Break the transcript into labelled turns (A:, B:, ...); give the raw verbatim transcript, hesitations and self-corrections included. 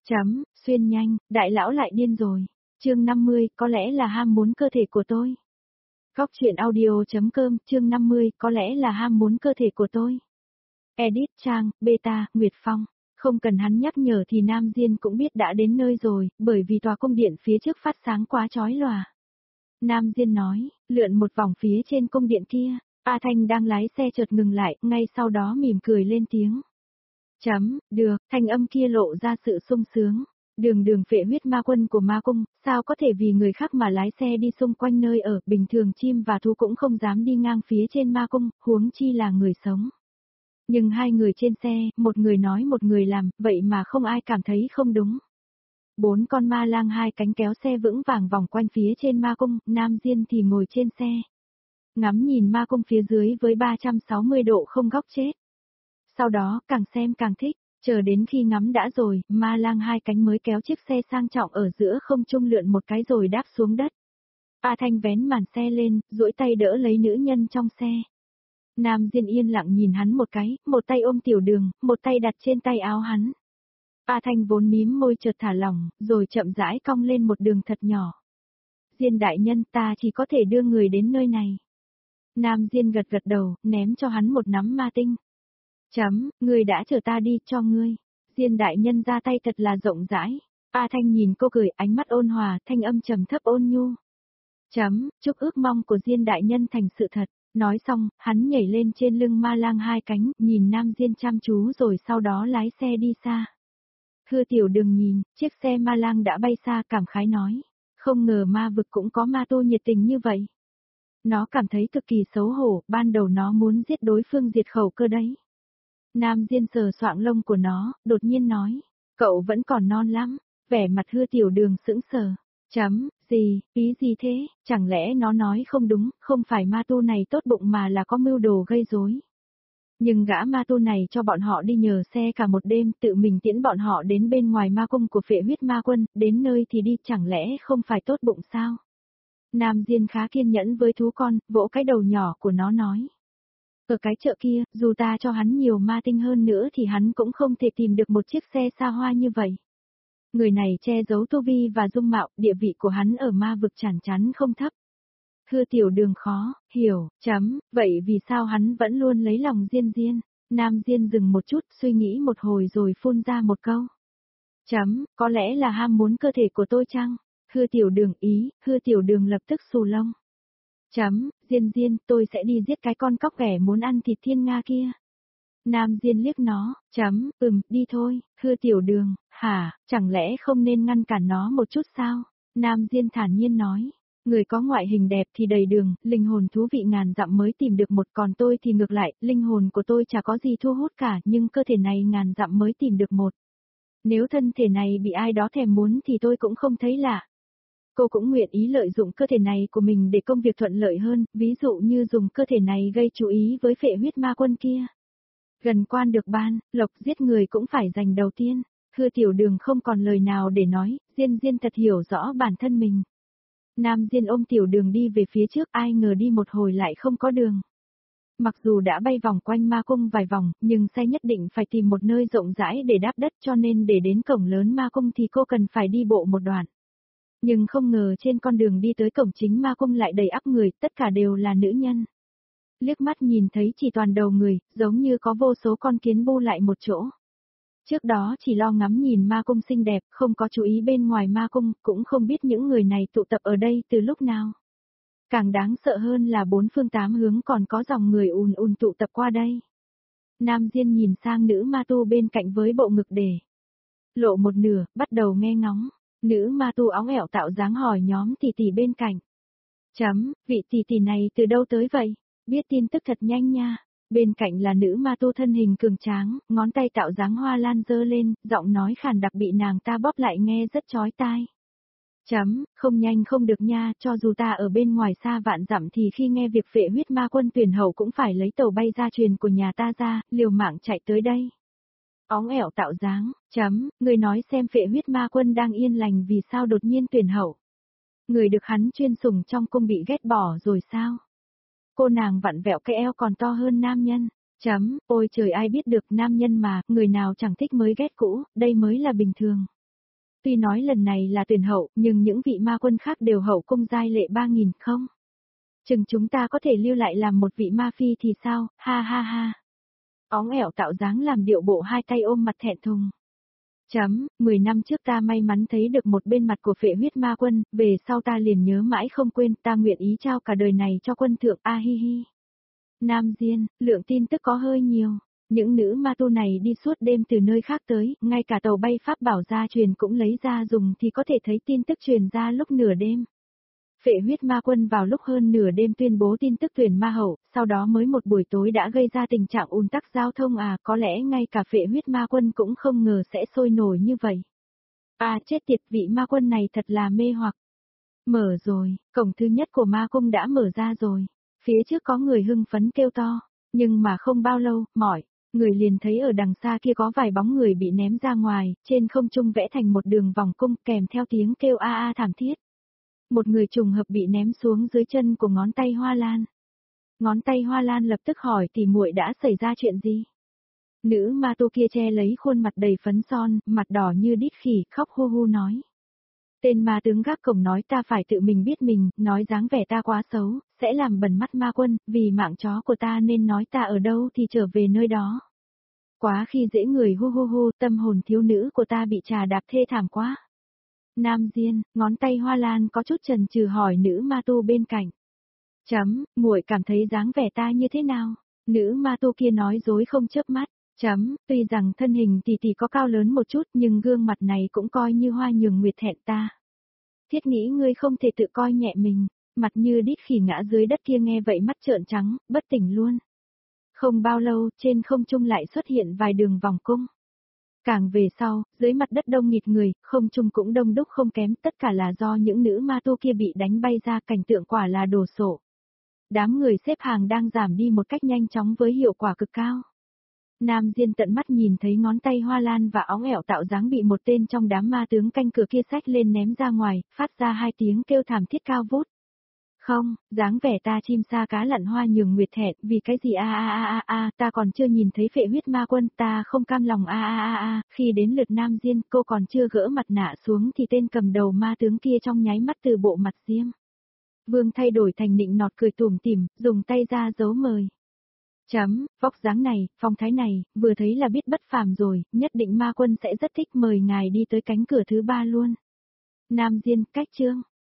A: Chấm, xuyên nhanh, đại lão lại điên rồi. Chương năm mươi, có lẽ là ham muốn cơ thể của tôi. Góc truyện audio.com, chương năm mươi, có lẽ là ham muốn cơ thể của tôi. Edit trang, beta, Nguyệt Phong. Không cần hắn nhắc nhở thì Nam Diên cũng biết đã đến nơi rồi, bởi vì tòa cung điện phía trước phát sáng quá chói lòa. Nam Diên nói, lượn một vòng phía trên cung điện kia, A Thanh đang lái xe chợt ngừng lại, ngay sau đó mỉm cười lên tiếng. Chấm, được, thanh âm kia lộ ra sự sung sướng. Đường đường phệ huyết ma quân của ma cung, sao có thể vì người khác mà lái xe đi xung quanh nơi ở, bình thường chim và thú cũng không dám đi ngang phía trên ma cung, huống chi là người sống. Nhưng hai người trên xe, một người nói một người làm, vậy mà không ai cảm thấy không đúng. Bốn con ma lang hai cánh kéo xe vững vàng vòng quanh phía trên ma cung, Nam Diên thì ngồi trên xe. Ngắm nhìn ma cung phía dưới với ba trăm sáu mươi độ không góc chết. Sau đó, càng xem càng thích, chờ đến khi ngắm đã rồi, ma lang hai cánh mới kéo chiếc xe sang trọng ở giữa không trung lượn một cái rồi đáp xuống đất. A Thanh vén màn xe lên, duỗi tay đỡ lấy nữ nhân trong xe. Nam Diên yên lặng nhìn hắn một cái, một tay ôm Tiểu Đường, một tay đặt trên tay áo hắn. A Thanh vốn mím môi chợt thả lỏng, rồi chậm rãi cong lên một đường thật nhỏ. Diên đại nhân, ta chỉ có thể đưa người đến nơi này. Nam Diên gật gật đầu, ném cho hắn một nắm ma tinh. Chấm, ngươi đã chở ta đi, cho ngươi. Diên đại nhân ra tay thật là rộng rãi. A Thanh nhìn cô cười, ánh mắt ôn hòa, thanh âm trầm thấp ôn nhu. Chấm, chúc ước mong của Diên đại nhân thành sự thật. Nói xong, hắn nhảy lên trên lưng ma lang hai cánh, nhìn Nam Diên chăm chú rồi sau đó lái xe đi xa. Hư Tiểu Đường nhìn, chiếc xe ma lang đã bay xa, cảm khái nói. Không ngờ ma vực cũng có ma tu nhiệt tình như vậy. Nó cảm thấy cực kỳ xấu hổ, ban đầu nó muốn giết đối phương diệt khẩu cơ đấy. Nam Diên sờ soạng lông của nó, đột nhiên nói. Cậu vẫn còn non lắm, vẻ mặt Hư Tiểu Đường sững sờ. Chấm, gì, ý gì thế, chẳng lẽ nó nói không đúng, không phải ma tu này tốt bụng mà là có mưu đồ gây rối. Nhưng gã ma tu này cho bọn họ đi nhờ xe cả một đêm, tự mình tiễn bọn họ đến bên ngoài ma cung của phệ huyết ma quân, đến nơi thì đi, chẳng lẽ không phải tốt bụng sao? Nam Diên khá kiên nhẫn với thú con, vỗ cái đầu nhỏ của nó nói. Ở cái chợ kia, dù ta cho hắn nhiều ma tinh hơn nữa thì hắn cũng không thể tìm được một chiếc xe xa hoa như vậy. Người này che giấu tu vi và dung mạo, địa vị của hắn ở ma vực chản chắn không thấp. Hư Tiểu Đường khó, hiểu, chấm, vậy vì sao hắn vẫn luôn lấy lòng Diên Diên? Nam Diên dừng một chút, suy nghĩ một hồi rồi phun ra một câu. Chấm, có lẽ là ham muốn cơ thể của tôi chăng? Hư Tiểu Đường ý, Hư Tiểu Đường lập tức xù lông. Chấm, Diên Diên, tôi sẽ đi giết cái con cóc ghẻ muốn ăn thịt thiên nga kia. Nam Diên liếc nó, chấm, ừm, đi thôi, Hư Tiểu Đường, hả, chẳng lẽ không nên ngăn cản nó một chút sao? Nam Diên thản nhiên nói, người có ngoại hình đẹp thì đầy đường, linh hồn thú vị ngàn dặm mới tìm được một, còn tôi thì ngược lại, linh hồn của tôi chả có gì thu hút cả, nhưng cơ thể này ngàn dặm mới tìm được một. Nếu thân thể này bị ai đó thèm muốn thì tôi cũng không thấy lạ. Cô cũng nguyện ý lợi dụng cơ thể này của mình để công việc thuận lợi hơn, ví dụ như dùng cơ thể này gây chú ý với phệ huyết ma quân kia. Gần quan được ban, lộc giết người cũng phải giành đầu tiên. Hư Tiểu Đường không còn lời nào để nói, Diên Diên thật hiểu rõ bản thân mình. Nam Diên ôm Tiểu Đường đi về phía trước, ai ngờ đi một hồi lại không có đường. Mặc dù đã bay vòng quanh ma cung vài vòng, nhưng xe nhất định phải tìm một nơi rộng rãi để đáp đất, cho nên để đến cổng lớn ma cung thì cô cần phải đi bộ một đoạn. Nhưng không ngờ trên con đường đi tới cổng chính ma cung lại đầy ắp người, tất cả đều là nữ nhân. Liếc mắt nhìn thấy chỉ toàn đầu người, giống như có vô số con kiến bu lại một chỗ. Trước đó chỉ lo ngắm nhìn ma cung xinh đẹp, không có chú ý bên ngoài ma cung, cũng không biết những người này tụ tập ở đây từ lúc nào. Càng đáng sợ hơn là bốn phương tám hướng còn có dòng người ùn ùn tụ tập qua đây. Nam Diên nhìn sang nữ ma tu bên cạnh với bộ ngực để lộ một nửa, bắt đầu nghe ngóng. Nữ ma tu óng ẻo tạo dáng hỏi nhóm tỷ tỷ bên cạnh. Chấm, vị tỷ tỷ này từ đâu tới vậy? Biết tin tức thật nhanh nha. Bên cạnh là nữ ma tu thân hình cường tráng, ngón tay tạo dáng hoa lan giơ lên, giọng nói khàn đặc bị nàng ta bóp lại nghe rất chói tai. Chấm, không nhanh không được nha, cho dù ta ở bên ngoài xa vạn dặm thì khi nghe việc phệ huyết ma quân tuyển hậu cũng phải lấy tàu bay gia truyền của nhà ta ra, liều mạng chạy tới đây. Óng ẻo tạo dáng, chấm, người nói xem phệ huyết ma quân đang yên lành vì sao đột nhiên tuyển hậu. Người được hắn chuyên sủng trong cung bị ghét bỏ rồi sao? Cô nàng vặn vẹo cái eo còn to hơn nam nhân. Chấm, ôi trời ai biết được nam nhân mà, người nào chẳng thích mới ghét cũ, đây mới là bình thường. Tuy nói lần này là tuyển hậu, nhưng những vị ma quân khác đều hậu cung giai lệ ba nghìn không. Chừng chúng ta có thể lưu lại làm một vị ma phi thì sao, ha ha ha. Óng ẻo tạo dáng làm điệu bộ hai tay ôm mặt thẹn thùng. Chấm, mười năm trước ta may mắn thấy được một bên mặt của phệ huyết ma quân, về sau ta liền nhớ mãi không quên, ta nguyện ý trao cả đời này cho quân thượng, a hi hi. Nam Diên, lượng tin tức có hơi nhiều. Những nữ ma tu này đi suốt đêm từ nơi khác tới, ngay cả tàu bay pháp bảo gia truyền cũng lấy ra dùng thì có thể thấy tin tức truyền ra lúc nửa đêm. Phệ huyết ma quân vào lúc hơn nửa đêm tuyên bố tin tức tuyển ma hậu, sau đó mới một buổi tối đã gây ra tình trạng ùn tắc giao thông à, có lẽ ngay cả phệ huyết ma quân cũng không ngờ sẽ sôi nổi như vậy. À chết tiệt, vị ma quân này thật là mê hoặc. Mở rồi, cổng thứ nhất của ma cung đã mở ra rồi. Phía trước có người hưng phấn kêu to, nhưng mà không bao lâu, mỏi, người liền thấy ở đằng xa kia có vài bóng người bị ném ra ngoài, trên không trung vẽ thành một đường vòng cung kèm theo tiếng kêu a a thảm thiết. Một người trùng hợp bị ném xuống dưới chân của ngón tay Hoa Lan. Ngón tay Hoa Lan lập tức hỏi tỷ muội đã xảy ra chuyện gì. Nữ ma tu kia che lấy khuôn mặt đầy phấn son, mặt đỏ như đít khỉ, khóc hu hu nói. Tên ma tướng gác cổng nói ta phải tự mình biết mình, nói dáng vẻ ta quá xấu, sẽ làm bẩn mắt ma quân, vì mạng chó của ta nên nói ta ở đâu thì trở về nơi đó. Quá khi dễ người hu hu hu, tâm hồn thiếu nữ của ta bị trà đạp thê thảm quá. Nam Diên, ngón tay Hoa Lan có chút chần chừ hỏi nữ ma tu bên cạnh. Chấm, muội cảm thấy dáng vẻ ta như thế nào? Nữ ma tu kia nói dối không chớp mắt. Chấm, tuy rằng thân hình tỷ tỷ có cao lớn một chút nhưng gương mặt này cũng coi như hoa nhường nguyệt thẹn ta. Thiết nghĩ ngươi không thể tự coi nhẹ mình, mặt như đít khỉ ngã dưới đất kia nghe vậy mắt trợn trắng, bất tỉnh luôn. Không bao lâu, trên không trung lại xuất hiện vài đường vòng cung. Càng về sau, dưới mặt đất đông nghịt người, không trung cũng đông đúc không kém, tất cả là do những nữ ma tu kia bị đánh bay ra, cảnh tượng quả là đồ sộ. Đám người xếp hàng đang giảm đi một cách nhanh chóng với hiệu quả cực cao. Nam Diên tận mắt nhìn thấy ngón tay Hoa Lan và óng ẻo tạo dáng bị một tên trong đám ma tướng canh cửa kia xách lên ném ra ngoài, phát ra hai tiếng kêu thảm thiết cao vút. Không, dáng vẻ ta chim sa cá lặn hoa nhường nguyệt thẹn, vì cái gì a a a a a, ta còn chưa nhìn thấy phệ huyết ma quân, ta không cam lòng a a a a, khi đến lượt Nam Diên, cô còn chưa gỡ mặt nạ xuống thì tên cầm đầu ma tướng kia trong nháy mắt từ bộ mặt diêm vương thay đổi thành nịnh nọt cười tủm tỉm, dùng tay ra dấu mời. Chấm, vóc dáng này, phong thái này, vừa thấy là biết bất phàm rồi, nhất định ma quân sẽ rất thích, mời ngài đi tới cánh cửa thứ ba luôn. Nam Diên, cách chương.